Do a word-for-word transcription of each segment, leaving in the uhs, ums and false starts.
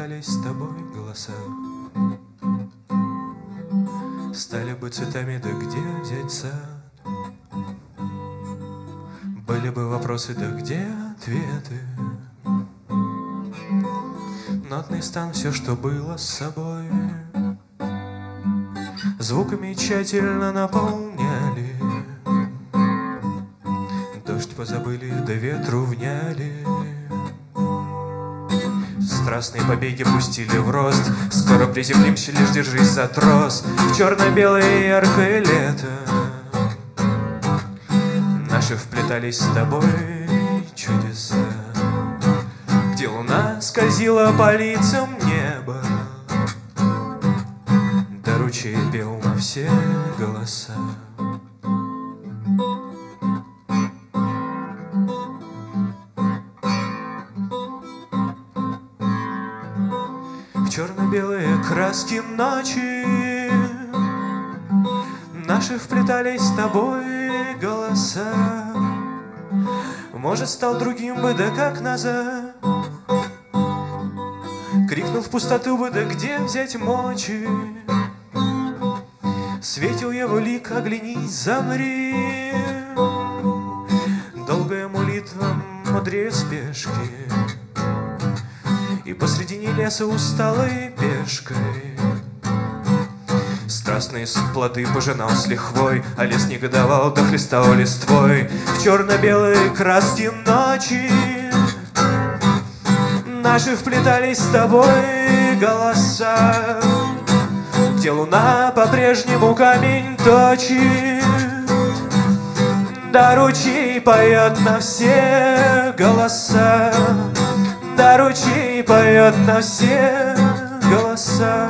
вплетались с тобой голоса, стали бы цветами, да где взять сад? Были бы вопросы, да где ответы? Нотный стан, все, что было с собой, звуками тщательно наполняли. Дождь позабыли, да ветру вняли. Страстные побеги пустили в рост. Скоро приземлимся, лишь держись за трос. В черно-белое яркое лето наши вплетались с тобой чудеса, где луна скользила по лицам неба, да ручей пел на все голоса. В черно-белые краски ночи наши вплетались с тобой голоса. Может, стал другим бы, да как назад. Крикнул в пустоту бы, да где взять мочи. Светил его лик, оглянись, замри. Долгая молитва мудрее спешки, и посредине леса усталой пешкой страстные плоды пожинал с лихвой, а лес негодовал, да хлестал листвой. В черно-белые краски ночи наши вплетались с тобой голоса, где луна по-прежнему камень точит, да ручей поет на все голоса, да ручей поет на все голоса.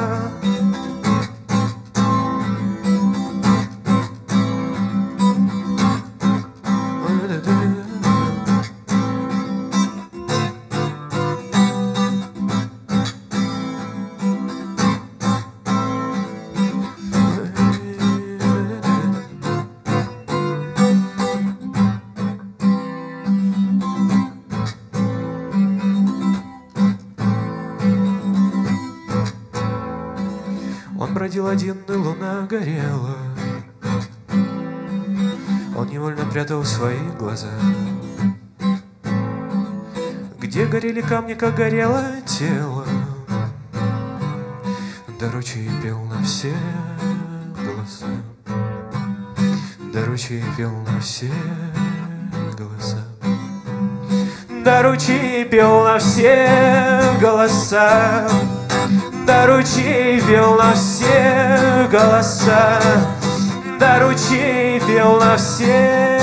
Он бродил один, и луна горела. Он невольно прятал свои глаза. Где горели камни, как горело тело, да ручей пел на все голоса, да ручей пел на все голоса, да ручей пел на все голоса, да ручей пел на все голоса, да ручей пел на все